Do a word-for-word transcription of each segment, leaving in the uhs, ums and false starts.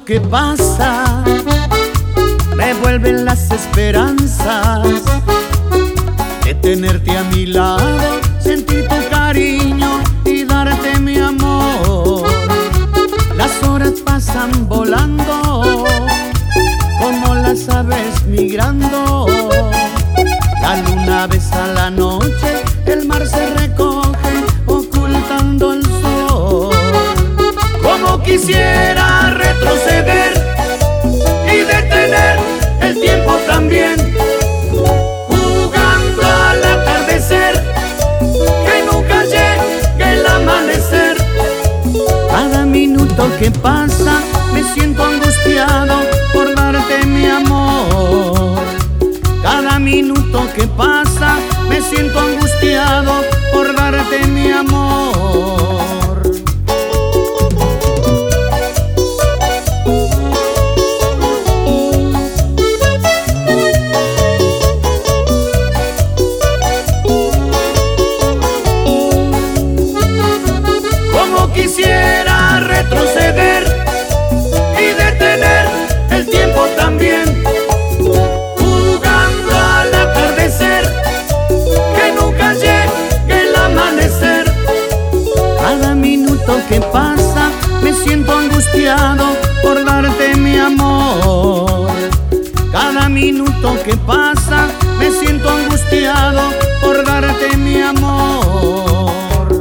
minuto que pasa me vuelven las esperanzas de tenerte a mi lado, sentir tu cariño y darte mi amor. Las horas pasan volando como las aves migrando. La luna besa la noche, el mar se recoge ocultando el sol. Como quisiera retroceder y detener el tiempo también, jugando al atardecer, que nunca llegue el amanecer. Cada minuto que pasa me siento angustiado por darte mi amor. Cada minuto que pasa me siento angustiado por darte mi amor. Como quisiera retroceder y detener el tiempo también, jugando al atardecer, que nunca llegue el amanecer. Cada minuto que pasa me siento angustiado por darte mi amor. Cada minuto que pasa me siento angustiado por darte mi amor.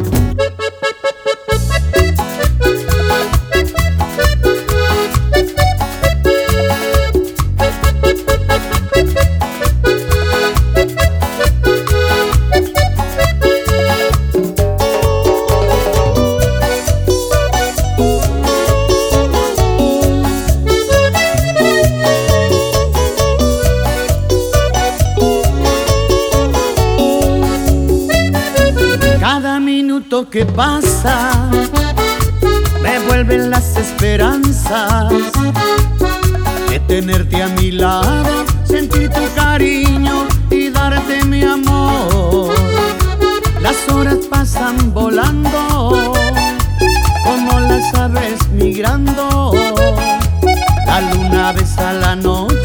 Cada minuto que pasa me vuelven las esperanzas de tenerte a mi lado, sentir tu cariño y darte mi amor. Las horas pasan volando como las aves migrando. La luna besa la noche,